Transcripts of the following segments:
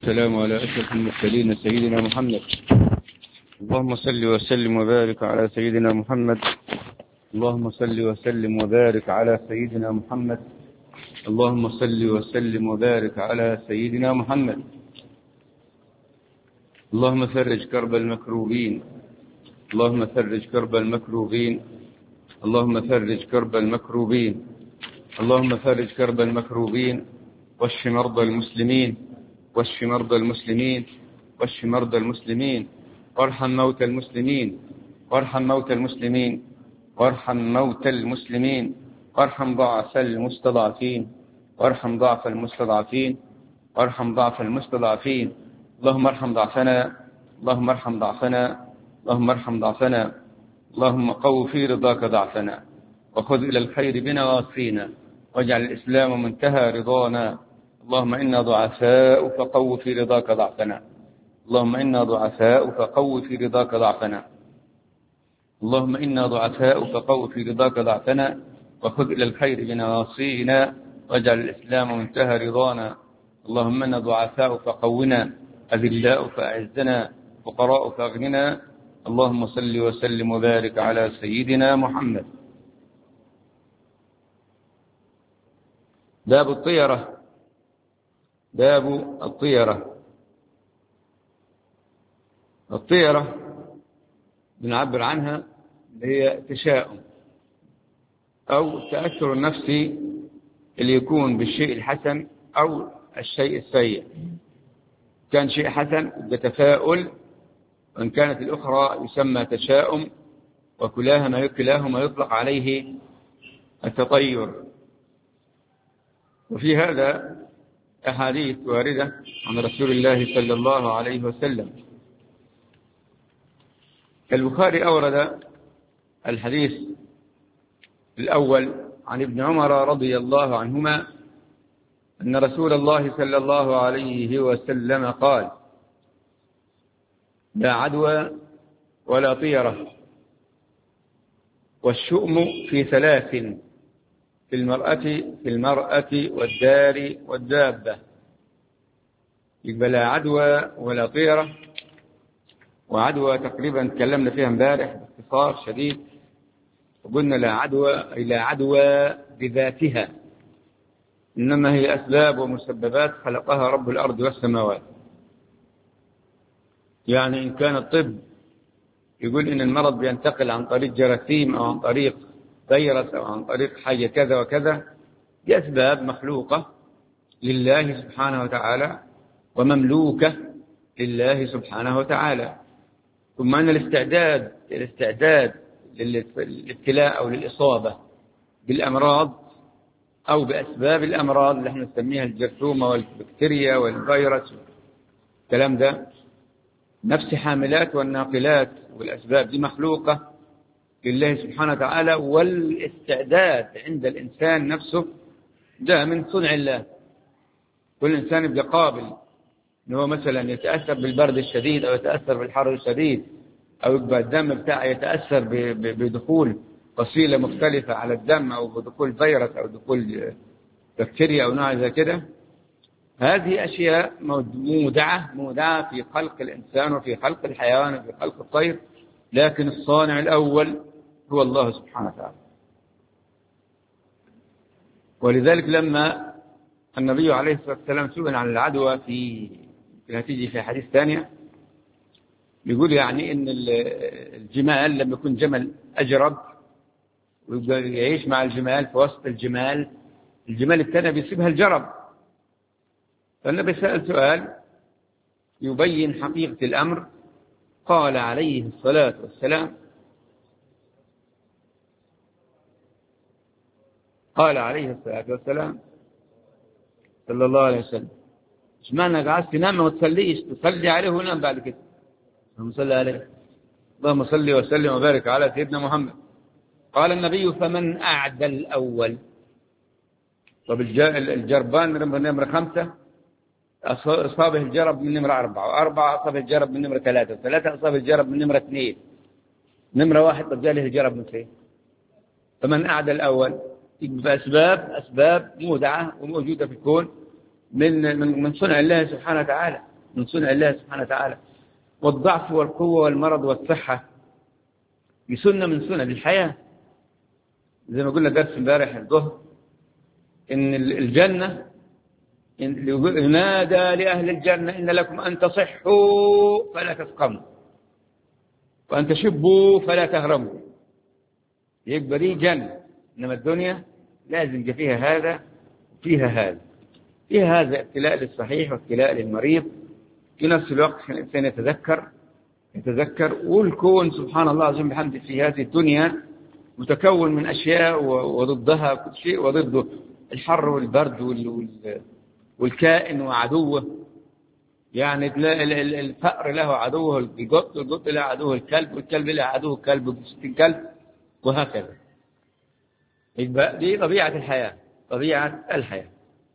السلام على أشرف المرسلين سيدنا محمد. اللهم صل وسلم وبارك على سيدنا محمد. اللهم صل وسلم وبارك على سيدنا محمد. اللهم صل وسلم وبارك على سيدنا محمد. اللهم فرج كرب المكروبين. اللهم فرج كرب المكروبين. اللهم فرج كرب المكروبين. اللهم فرج كرب المكروبين. واشف مرضى المسلمين. واشف مرضى المسلمين. واشف مرضى المسلمين. وارحم موتى المسلمين. وارحم موتى المسلمين. وارحم موتى المسلمين. وارحم ضعف المستضعفين. وارحم ضعف المستضعفين. وارحم ضعف المستضعفين. اللهم ارحم ضعفنا. اللهم ارحم ضعفنا. اللهم ارحم ضعفنا. اللهم قو في رضاك ضعفنا، وخذ إلى الخير بنواصينا، واجعل الإسلام منتهى رضانا. اللهم إنا ضعفاء فقو في رضاك ضعفنا. اللهم إنا ضعفاء فقو في رضاك ضعفنا. اللهم إنا ضعفاء فقو في رضاك ضعفنا، وخذ إلى الخير بنواصينا، واجعل الإسلام منتهى رضانا. اللهم إنا ضعفاء فقونا، أذلاء فأعزنا، فقراء فأغننا. اللهم صل وسلم وبارك على سيدنا محمد. باب الطيرة. باب الطيرة. الطيرة بنعبر عنها هي تشاؤم أو التأثر النفسي اللي يكون بالشيء الحسن أو الشيء السيء. كان شيء حسن بتفاؤل، وإن كانت الأخرى يسمى تشاؤم، وكلاهما يطلق عليه التطير. وفي هذا أحاديث واردة عن رسول الله صلى الله عليه وسلم. البخاري أورد الحديث الأول عن ابن عمر رضي الله عنهما أن رسول الله صلى الله عليه وسلم قال: لا عدوى ولا طيرة، والشؤم في ثلاث: في المرأة والدار والدابة. يبقى لا عدوى ولا طيرة. وعدوى تقريبا تكلمنا فيها امبارح باختصار شديد، وقلنا لا عدوى بذاتها، إنما هي أسباب ومسببات خلقها رب الأرض والسماوات. يعني إن كان الطب يقول إن المرض بينتقل عن طريق جراثيم أو عن طريق فيروس أو عن طريق حاجة كذا وكذا، دي أسباب مخلوقة لله سبحانه وتعالى ومملوكة لله سبحانه وتعالى. ثم أن الاستعداد للابتلاء أو للإصابة بالأمراض أو بأسباب الأمراض اللي احنا نسميها الجرثومة والبكتيريا والفيروس، الكلام ده نفس حاملات والناقلات والأسباب دي مخلوقة لله سبحانه وتعالى. والاستعداد عند الإنسان نفسه ده من صنع الله. كل إنسان يبقى قابل أنه مثلا يتأثر بالبرد الشديد أو يتأثر بالحر الشديد، أو يبقى الدم بتاعه يتأثر بدخول فصيلة مختلفة على الدم، أو بدخول فيروس أو دخول بكتيريا أو نوع زي كده. هذه أشياء مودعة في خلق الإنسان وفي خلق الحيوان وفي خلق الطير، لكن الصانع الأول هو الله سبحانه وتعالى. ولذلك لما النبي عليه الصلاة والسلام سئل عن العدوى في هتيجي في حديث ثانية، يقول يعني إن الجمال لما يكون جمل أجرب ويبقى يعيش مع الجمال في وسط الجمال الثاني بيصيبها الجرب. فالنبي سأل سؤال يبين حقيقة الأمر. قال عليه الصلاة والسلام صلى الله عليه وسلم: ايش معنى قاعد تنام وما تصليش؟ تصلي عليه ونام بعد كده. اللهم صل عليه. اللهم صل وسلم وبارك على سيدنا محمد. قال النبي: فمن أعدى الأول؟ طب الجربان من نمرة 5 أصابه الجرب من نمرة 4، و4 أصابه الجرب من نمرة 3، و3 أصابه الجرب من نمرة 2، نمرة 1 طب جاله الجرب من فين؟ فمن أعدى الأول؟ أسباب مودعة وموجودة في الكون من صنع الله سبحانه وتعالى. من صنع الله سبحانه وتعالى. والضعف والقوة والمرض والصحة دي سنة من سنن الحياة. زي ما قلنا درس امبارح الظهر إن الجنة ينادى لأهل الجنة إن لكم أن تصحوا فلا تسقموا وأن تشبوا فلا تهرموا. يبقى دي جنة. إنما الدنيا لازم يبقى فيها هذا وفيها هذا، فيها هذا ابتلاء للصحيح وابتلاء للمريض، في نفس الوقت الإنسان يتذكر. والكون سبحان الله عظيم بحمده في هذه الدنيا متكون من أشياء وضدها كل شيء، وضده الحر والبرد والكائن وعدوه. يعني الفأر له عدوه القط له عدوه الكلب، والكلب له عدوه الكلب وستين كلب، وهكذا. يبقى دي طبيعة الحياة، طبيعة الحياة.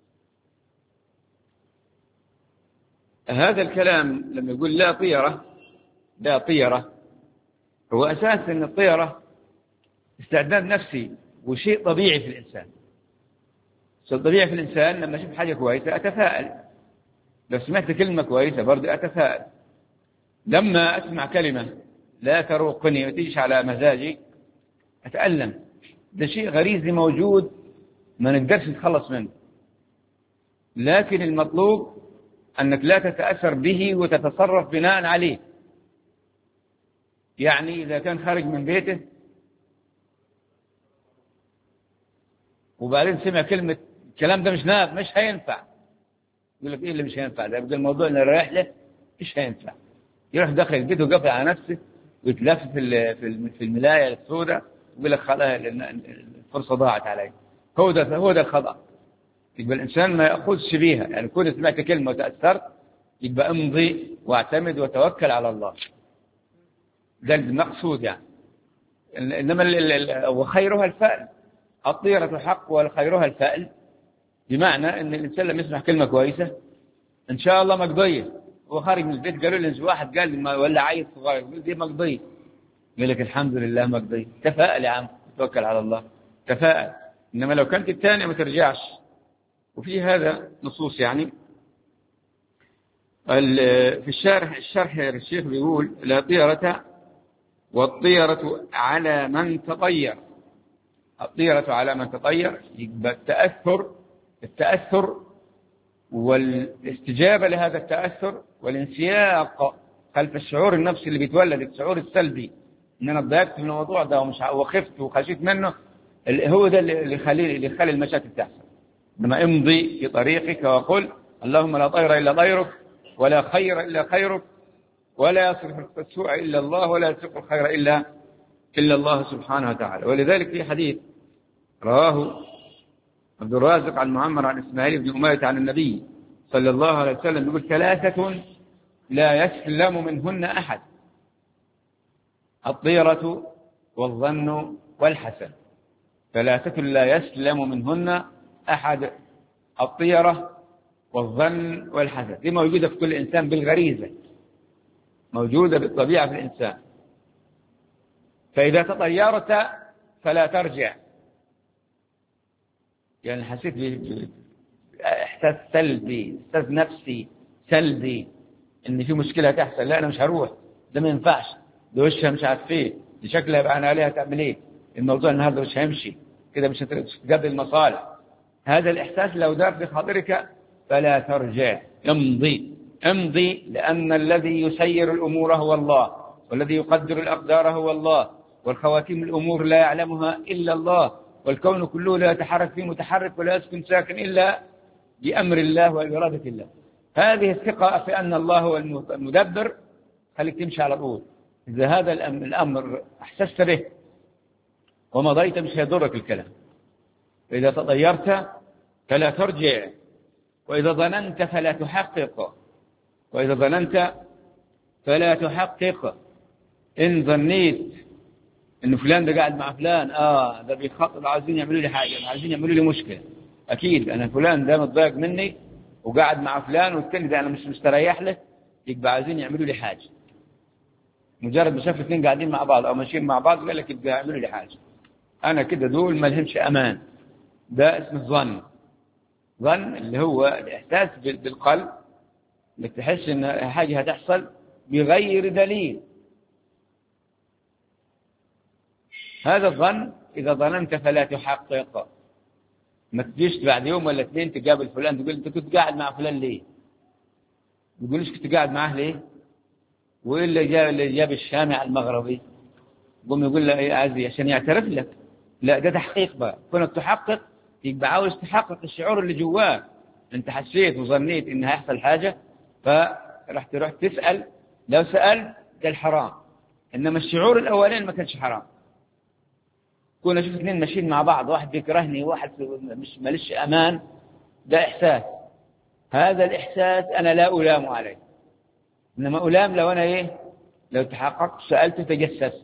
هذا الكلام لما يقول لا طيرة هو أساس أن الطيرة استعداد نفسي وشيء طبيعي في الإنسان. شيء طبيعي في الإنسان لما أشوف حاجة كويسة أتفائل، لو سمعت كلمة كويسة برضه أتفائل، لما أسمع كلمة لا تروقني وتجيش على مزاجي أتألم. ده شيء غريزي موجود ما نقدرش نتخلص منه، لكن المطلوب أنك لا تتأثر به وتتصرف بناء عليه. يعني إذا كان خارج من بيته وبعدين سمع كلمة الكلام ده مش هينفع، يقول لك إيه اللي مش هينفع ده؟ يبقى الموضوع اللي رايح له مش هينفع. يروح داخل البيت وقفل على نفسه ويتلف في الملاية السوداء ويقول لك خلاص الفرصة ضاعت علي. هو ده الخطأ. يبقى الإنسان ما يأخذش بيها، يعني كل سمعت كلمة وتأثرت يبقى امضي واعتمد وتوكل على الله. ده المقصود يعني. إنما وخيرها الفأل، الطيرة حق وخيرها الفأل، بمعنى إن الإنسان لما يسمع كلمة كويسة إن شاء الله مقضية. هو خارج من البيت قالوا لي واحد قال لي ولا عيل صغير يقول دي مقضية، يقول لك الحمد لله مقضية. تفائل يا عم، توكل على الله، تفائل. إنما لو كانت الثانية ما ترجعش. وفي هذا نصوص يعني. في الشرح الشيخ بيقول لا طيرة، والطيرة على من تطير. الطيرة على من تطير يبقى التأثر والاستجابة لهذا التأثر والانسياق خلف الشعور النفسي اللي بيتولد، الشعور السلبي ان انا اتضايقت من الموضوع ده وخفت وخشيت منه، هو ده اللي يخلي المشاكل تحصل. لما امضي في طريقك وقل اللهم لا طير الا طيرك ولا خير الا خيرك ولا يصرف السوء الا الله ولا يسوق الخير الا الله سبحانه وتعالى. ولذلك في حديث رواه عبد الرازق عن معمر عن إسماعيل بن أمية عن النبي صلى الله عليه وسلم يقول ثلاثة لا يسلم منهن أحد: الطيرة والظن والحسد. ثلاثة لا يسلم منهن أحد: الطيرة والظن والحسد. دي موجودة في كل إنسان بالغريزة، موجودة بالطبيعة في الإنسان. فإذا تطيرت فلا ترجع، يعني حسيت بإحساس سلبي، إحساس نفسي سلبي إن في مشكلة تحصل، لا أنا مش هروح، ده ما ينفعش، ده وشها مش عارف إيه، دي شكلها يبقى أنا عليها تعمل إيه، الموضوع النهارده مش هيمشي كده، مش هتقابل المصالح. هذا الإحساس لو دار في خاطرك فلا ترجع، امضي، لأن الذي يسير الأمور هو الله، والذي يقدر الأقدار هو الله، والخواتيم الأمور لا يعلمها إلا الله، والكون كله لا يتحرك فيه متحرك ولا يسكن ساكن إلا بأمر الله وإرادة الله. هذه الثقة في أن الله هو المدبر خليك تمشي على طول. إذا هذا الأمر أحسست به ومضيت مش هيضرك الكلام. فإذا تطيرت فلا ترجع، وإذا ظننت فلا تحقق، وإذا ظننت فلا تحقق. إن ظنيت إن فلان ده قاعد مع فلان ده بيخطط عايزين يعملوا لي حاجة، عايزين يعملوا لي مشكلة، أكيد أنا فلان ده متضايق مني وقاعد مع فلان والتاني ده أنا مش مستريح له، يبقى عايزين يعملوا لي حاجة. مجرد ما شاف اثنين قاعدين مع بعض أو ماشيين مع بعض قال لك يبقى يعملوا لي حاجة، أنا كده دول ما لهمش أمان. ده اسمه الظن. ظن اللي هو الإحساس بالقلب انك تحس ان حاجة هتحصل بغير دليل. هذا الظن إذا ظننت فلا تحقق. ما تجيش بعد يوم ولا اثنين تقابل فلان تقول انت كنت قاعد مع فلان ليه؟ يقول ليش كنت قاعد معه ليه؟ وايه اللي جاب الشامع المغربي؟ قوم يقول له ايه عزي عشان يعترف لك. لا ده تحقيق بقى، كونك تحقق يبقى عاوز تحقق الشعور اللي جواك. انت حسيت وظنيت ان هيحصل حاجة فرح تروح تسأل، لو سألت قال حرام، انما الشعور الاولين ما كانش حرام. كنا شوف اثنين ماشيين مع بعض، واحد بيكرهني وواحد مش ماليش امان، ده احساس. هذا الاحساس انا لا الام عليه، انما الام لو انا ايه، لو تحققت سألت تجسس.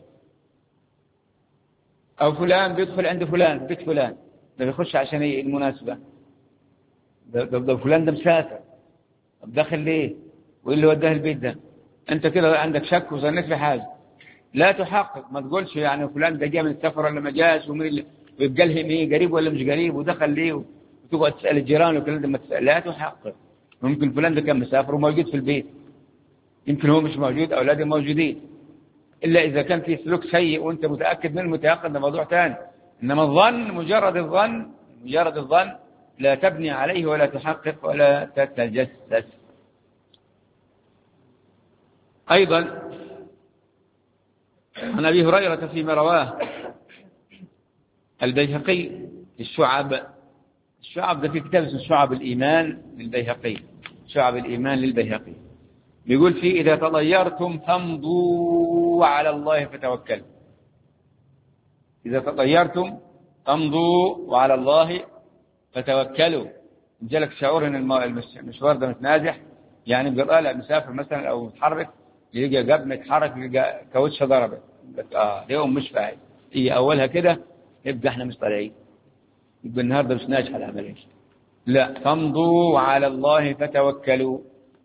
او فلان بيدخل عند فلان في بيت فلان، ده بيخش عشان ايه المناسبة؟ ده فلان ده مسافر، طب داخل ليه؟ وايه اللي وداه البيت ده؟ انت كده عندك شك وظنيت في حاجة. لا تحقق، ما تقولش يعني فلان ده جاء من السفر ولا ما جاش، ومين اللي ويبقى لهم ايه، قريب ولا مش قريب، ودخل ليه، وتقعد تسال الجيران وكل ده ما تسال. لا تحقق. ممكن فلان ده كان مسافر وموجود في البيت، يمكن هو مش موجود، اولاده موجودين، الا اذا كان في سلوك سيء وانت متاكد منه متيقن، ده موضوع ثاني. انما الظن، مجرد الظن لا تبني عليه ولا تحقق ولا تتجسس. ايضا عن أبي هريرة فيما رواه البيهقي الشعب ده في كتاب اسمه شعب الإيمان للبيهقي، شعب الإيمان للبيهقي، بيقول فيه إذا تطيرتم فامضوا على الله فتوكلوا. إذا تطيرتم فامضوا وعلى الله فتوكلوا. جالك شعور إن المشوار ده متنازح، يعني بيبقى طالع مسافر مثلا أو متحرك، يلقى قبل ما يتحرك يلقى كاوتشه ضربت، اليوم مش فاعل، هي أولها كده يبقى احنا مش طالعين، يبقى النهارده مش ناجحة العملية. لا، فامضوا على الله فتوكلوا.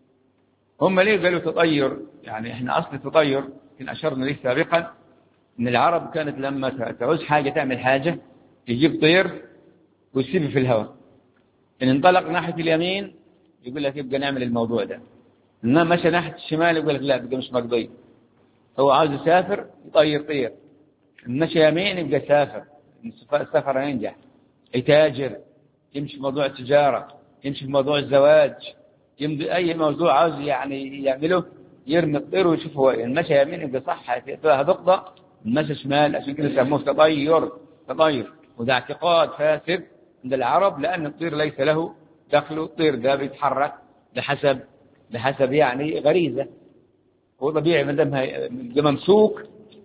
هم ليه قالوا تطير؟ يعني احنا أصل تطير كنا أشرنا ليه سابقا إن العرب كانت لما تعوز حاجة تعمل حاجة يجيب طير ويسيبه في الهواء، إن انطلق ناحية اليمين يقول لك يبقى نعمل الموضوع ده، إنما مشى ناحية الشمال يقول لك لا بقى مش مقضي. هو عاوز يسافر يطير طير، مشى يمين يبقى سافر، السفر ينجح، يتاجر، يمشي في موضوع التجارة، يمشي في موضوع الزواج، يمضي أي موضوع عاوز يعني يعمله، يرمي الطير ويشوف هو المشى يمين يبقى صح، هتقضى، المشى شمال، عشان كده سموه تطير. وده اعتقاد فاسد عند العرب، لأن الطير ليس له دخل، الطير ده بيتحرك بحسب يعني غريزة، هو طبيعي ما دام ممسوك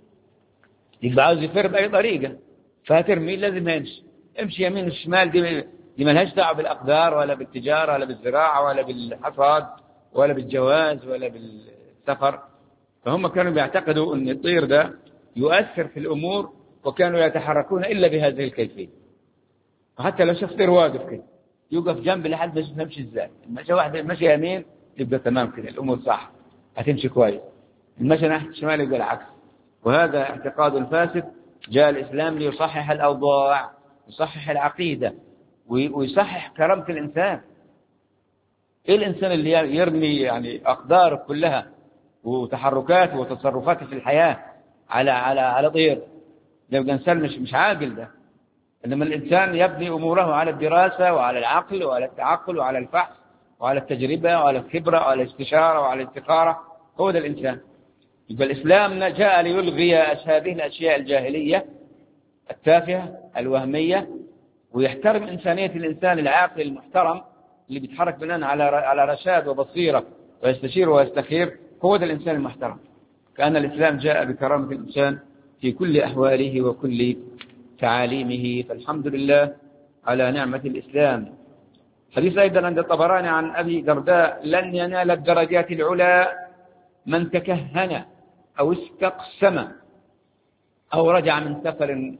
يبقى عاوز يفر بأي طريقة، فهترمي لازم امشي يمين وشمال. دي ملهاش دعوة بالأقدار ولا بالتجارة ولا بالزراعة ولا بالحصاد ولا بالجواز ولا بالسفر. فهم كانوا بيعتقدوا أن الطير ده يؤثر في الأمور، وكانوا يتحركون إلا بهذه الكيفية. وحتى لو شفت طير واقف كده يوقف جنب لحد ما يمشي ازاي، المشي واحد مشي يمين يبقى تمام كده الأمور صح، هتمشي كويس، المشي ناحية الشمال يبقى العكس. وهذا اعتقاد فاسد. جاء الإسلام ليصحح الأوضاع، يصحح العقيدة، ويصحح كرامة الإنسان. إيه الإنسان اللي يرمي يعني أقداره كلها وتحركاته وتصرفاته في الحياة على طير؟ ده يبقى إنسان مش عاقل ده. إنما الإنسان يبني أموره على الدراسة وعلى العقل وعلى التعقل وعلى الفحص وعلى التجربة وعلى الخبرة وعلى الاستشارة وعلى الاستخارة. هو ده الإنسان. يبقى الإسلام جاء ليلغي هذه الأشياء الجاهلية التافهة الوهمية، ويحترم إنسانية الإنسان العاقل المحترم اللي بيتحرك بناء على رشاد وبصيرة ويستشير ويستخير. هو ده الإنسان المحترم. كأن الإسلام جاء بكرامة الإنسان في كل أحواله وكل تعاليمه. فالحمد لله على نعمة الإسلام. حديث أيضا عند الطبراني عن أبي درداء: لن ينال الدرجات العلى من تكهن أو استقسم أو رجع من سفر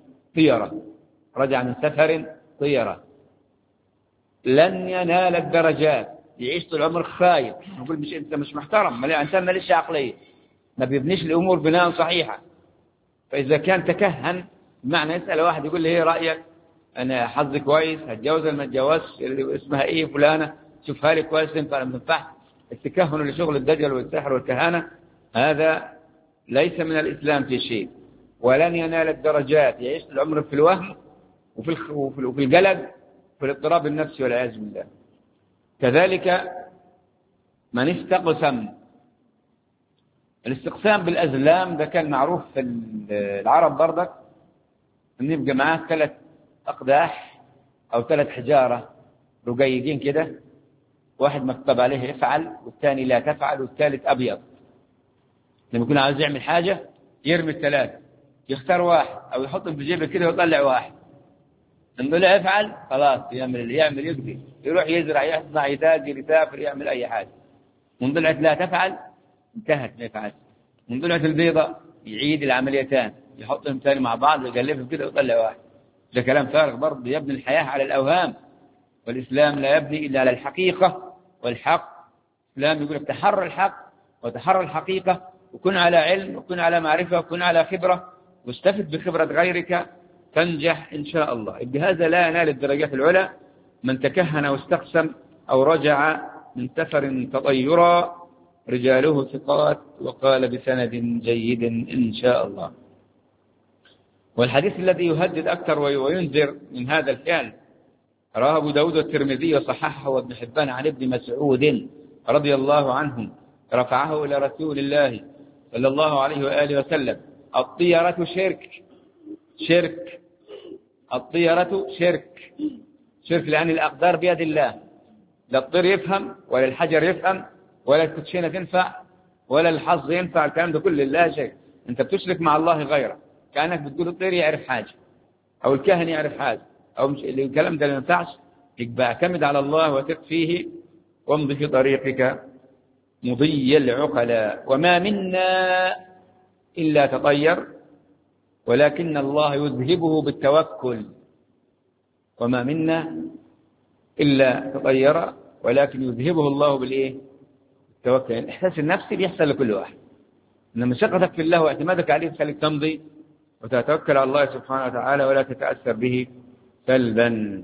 طيرة. لن ينال الدرجات، يعيش طول العمر خايف، نقول أنت مش محترم، إنسان ماليش عقلية، ما بيبنيش الأمور بناء صحيحة. فإذا كان تكهن بمعنى يسأل واحد يقول له ايه رأيك، أنا حظي كويس، هتجوز ولا ما اتجوزش، اسمها إيه فلانة، شوفها لي كويس تنفع ولا ما تنفعش، التكهن لشغل الدجل والسحر والكهانة هذا ليس من الإسلام في شيء، ولن ينال الدرجات، يعيش العمر في الوهم وفي القلق وفي الاضطراب النفسي والعياذ بالله. كذلك من استقسم، الاستقسام بالأزلام ده كان معروف في العرب برضك، ان يبقى معاه 3 أقداح أو 3 حجارة رقيقين كده، واحد مكتوب عليه افعل والثاني لا تفعل والثالث أبيض. لما يكون عايز يعمل حاجة يرمي ال3، يختار واحد أو يحطهم في جيبه كده ويطلع واحد، إن طلع افعل خلاص يعمل يقضي، يروح يزرع يصنع يتاجر يسافر يعمل أي حاجة. من طلعت لا تفعل انتهت ما يفعل. من طلعت البيضة يعيد العمليتان، يحطهم ثاني مع بعض ويقلبهم كده ويطلع واحد. ده كلام فارغ برضه، يبني الحياة على الأوهام، والإسلام لا يبني إلا على الحقيقة والحق. الإسلام يقول لك تحرى الحق وتحرى الحقيقة، وكن على علم وكن على معرفة وكن على خبرة، واستفد بخبرة غيرك تنجح إن شاء الله. بهذا لا ينال الدرجات العلى من تكهن واستقسم أو رجع من سفر تطيرا رجاله ثقات، وقال بسند جيد إن شاء الله. والحديث الذي يهدد أكثر وينذر من هذا الفعل رواه أبو داود والترمذي وصححه وابن حبان عن ابن مسعود رضي الله عنه رفعه إلى رسول الله صلى الله عليه وآله وسلم: الطيرة شرك، الطيرة شرك، لأن الأقدار بيد الله، لا الطير يفهم ولا الحجر يفهم ولا الكوتشينة تنفع ولا الحظ ينفع، الكلام ده كله لا شيء. أنت بتشرك مع الله غيره، كأنك بتقول الطير يعرف حاجة أو الكاهن يعرف حاجة أو مش الكلام ده ما ينفعش. يبقى اعتمد على الله وثق فيه وامضي في طريقك مضي العقلاء. وما منا إلا تطير ولكن الله يذهبه بالتوكل. وما منا إلا تطير ولكن يذهبه الله بالإيه؟ بالتوكل. يعني الإحساس النفسي بيحصل لكل واحد، إنما ثقتك في الله واعتمادك عليه تخليك تمضي وتتوكل على الله سبحانه وتعالى ولا تتأثر به سلبا.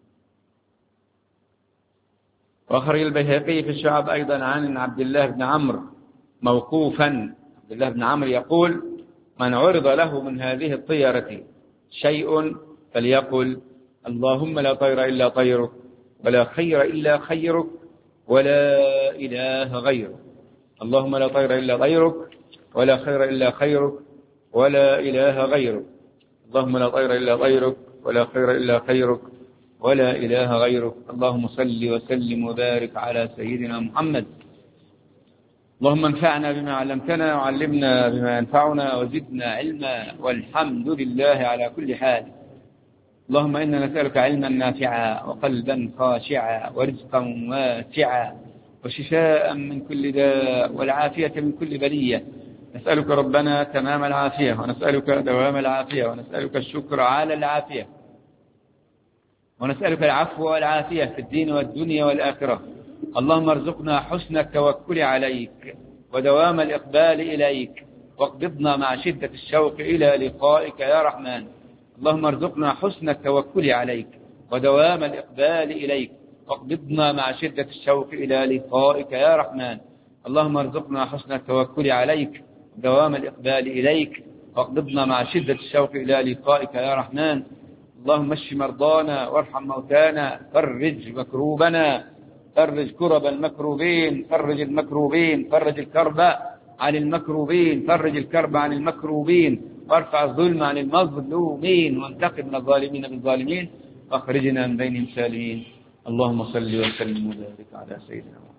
وأخرج البيهقي في الشعب أيضا عن عبد الله بن عمرو موقوفا، عبد الله بن عمرو يقول: من عرض له من هذه الطيرة شيء فليقل: اللهم لا طير إلا طيرك ولا خير إلا خيرك ولا إله غيرك. اللهم لا طير إلا طيرك ولا خير إلا خيرك ولا إله غيرك. اللهم لا طير إلا طيرك ولا خير إلا خيرك ولا إله غيرك. اللهم صل وسلم وبارك على سيدنا محمد. اللهم انفعنا بما علمتنا وعلمنا بما ينفعنا وزدنا علما، والحمد لله على كل حال. اللهم إنا نسألك علما نافعا وقلبا خاشعا ورزقا واسعا وشفاء من كل داء والعافية من كل بلية. نسألك ربنا تمام العافية، ونسألك دوام العافية، ونسألك الشكر على العافية، ونسألك العفو والعافية في الدين والدنيا والآخرة. اللهم ارزقنا حسن التوكل عليك ودوام الإقبال إليك، واقبضنا مع شدة الشوق إلى لقائك يا رحمن. اللهم ارزقنا حسن التوكل عليك ودوام الإقبال إليك، واقبضنا مع شدة الشوق إلى لقائك يا رحمن. اللهم ارزقنا حسن التوكل عليك ودوام الإقبال إليك، واقبضنا مع شدة الشوق إلى لقائك يا رحمن. اللهم اشف مرضانا وارحم موتانا، فرج مكروبنا، فرج كرب المكروبين، فرج المكروبين، فرج الكرب عن المكروبين، فرج الكرب عن المكروبين، وارفع الظلم عن المظلومين، وانتقم من الظالمين بالظالمين، واخرجنا من بينهم سالمين. اللهم صل وسلم وبارك على سيدنا محمد.